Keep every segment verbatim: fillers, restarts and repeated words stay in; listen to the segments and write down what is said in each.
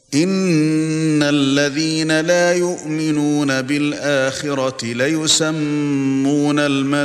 إن الذين لا يؤمنون بالآخرة ليسمون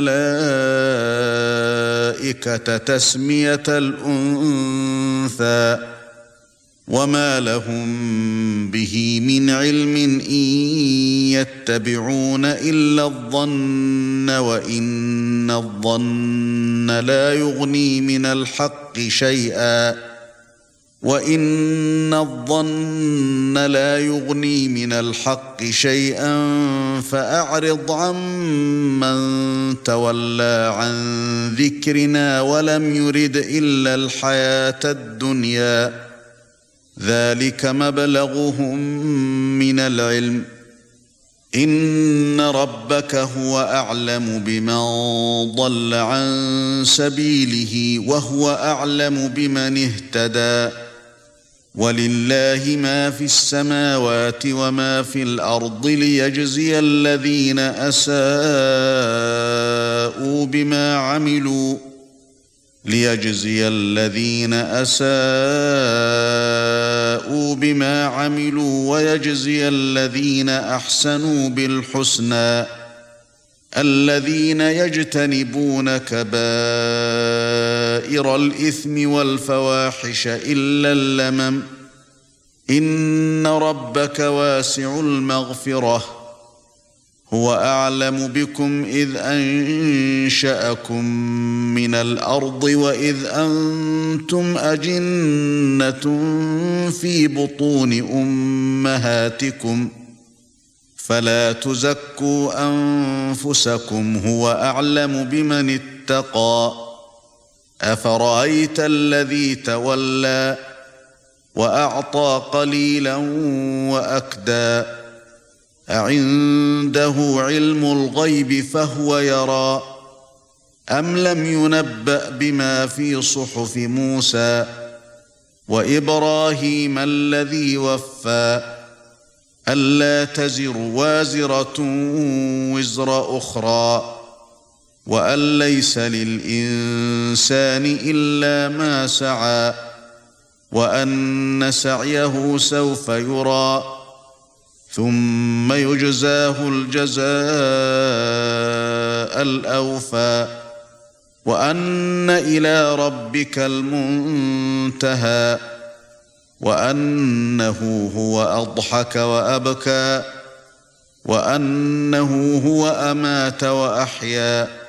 الملائكة تسمية الأنثى وما لهم به من علم إن يتبعون إلا الظن وإن الظن لا يغني من الحق شيئا وَإِنَّ الظَّنَّ لَا يُغْنِي مِنَ الْحَقِّ شَيْئًا فَأَعْرِضْ عَمَّن تَوَلَّى عَن ذِكْرِنَا وَلَمْ يُرِدْ إِلَّا الْحَيَاةَ الدُّنْيَا ذَلِكَ مَبْلَغُهُم مِّنَ الْعِلْمِ إِنَّ رَبَّكَ هُوَ أَعْلَمُ بِمَن ضَلَّ عَن سَبِيلِهِ وَهُوَ أَعْلَمُ بِمَنِ اهْتَدَى وَلِلَّهِ مَا فِي السَّمَاوَاتِ وَمَا فِي الْأَرْضِ لِيَجْزِيَ الَّذِينَ أَسَاءُوا بِمَا عَمِلُوا لِيَجْزِيَ الَّذِينَ أَسَاءُوا بِمَا عَمِلُوا وَيَجْزِيَ الَّذِينَ أَحْسَنُوا بِالْحُسْنَى الَّذِينَ يَجْتَنِبُونَ كَبَائِرَ الْإِثْمِ وَالْفَوَاحِشَ إِلَّا اللَّمَمَ إِنَّ رَبَّكَ وَاسِعُ الْمَغْفِرَةِ هُوَ أَعْلَمُ بِكُمْ إِذْ أَنشَأَكُم مِّنَ الْأَرْضِ وَإِذْ أَنتُمْ أَجِنَّةٌ فِي بُطُونِ أُمَّهَاتِكُمْ فَلَا تُزَكُّوا أَنفُسَكُمْ هُوَ أَعْلَمُ بِمَنِ اتَّقَى أَفَرَأَيْتَ الَّذِي تَوَلَّى وَأَعْطَى قَلِيلًا وَأَكْدَى أَعِندَهُ عِلْمُ الْغَيْبِ فَهُوَ يَرَى أَمْ لَمْ يُنَبَّأْ بِمَا فِي صُحُفِ مُوسَى وَإِبْرَاهِيمَ الَّذِي وَفَّى أَلَّا تَزِرُ وَازِرَةٌ وِزْرَ أُخْرَى وَأَن لَّيْسَ لِلْإِنسَانِ إِلَّا مَا سَعَى وَأَنَّ سَعْيَهُ سَوْفَ يُرَى ثُمَّ يُجْزَاهُ الْجَزَاءَ الْأَوْفَى وَأَنَّ إِلَى رَبِّكَ الْمُنتَهَى وَأَنَّهُ هُوَ أَضْحَكَ وَأَبْكَى وَأَنَّهُ هُوَ أَمَاتَ وَأَحْيَا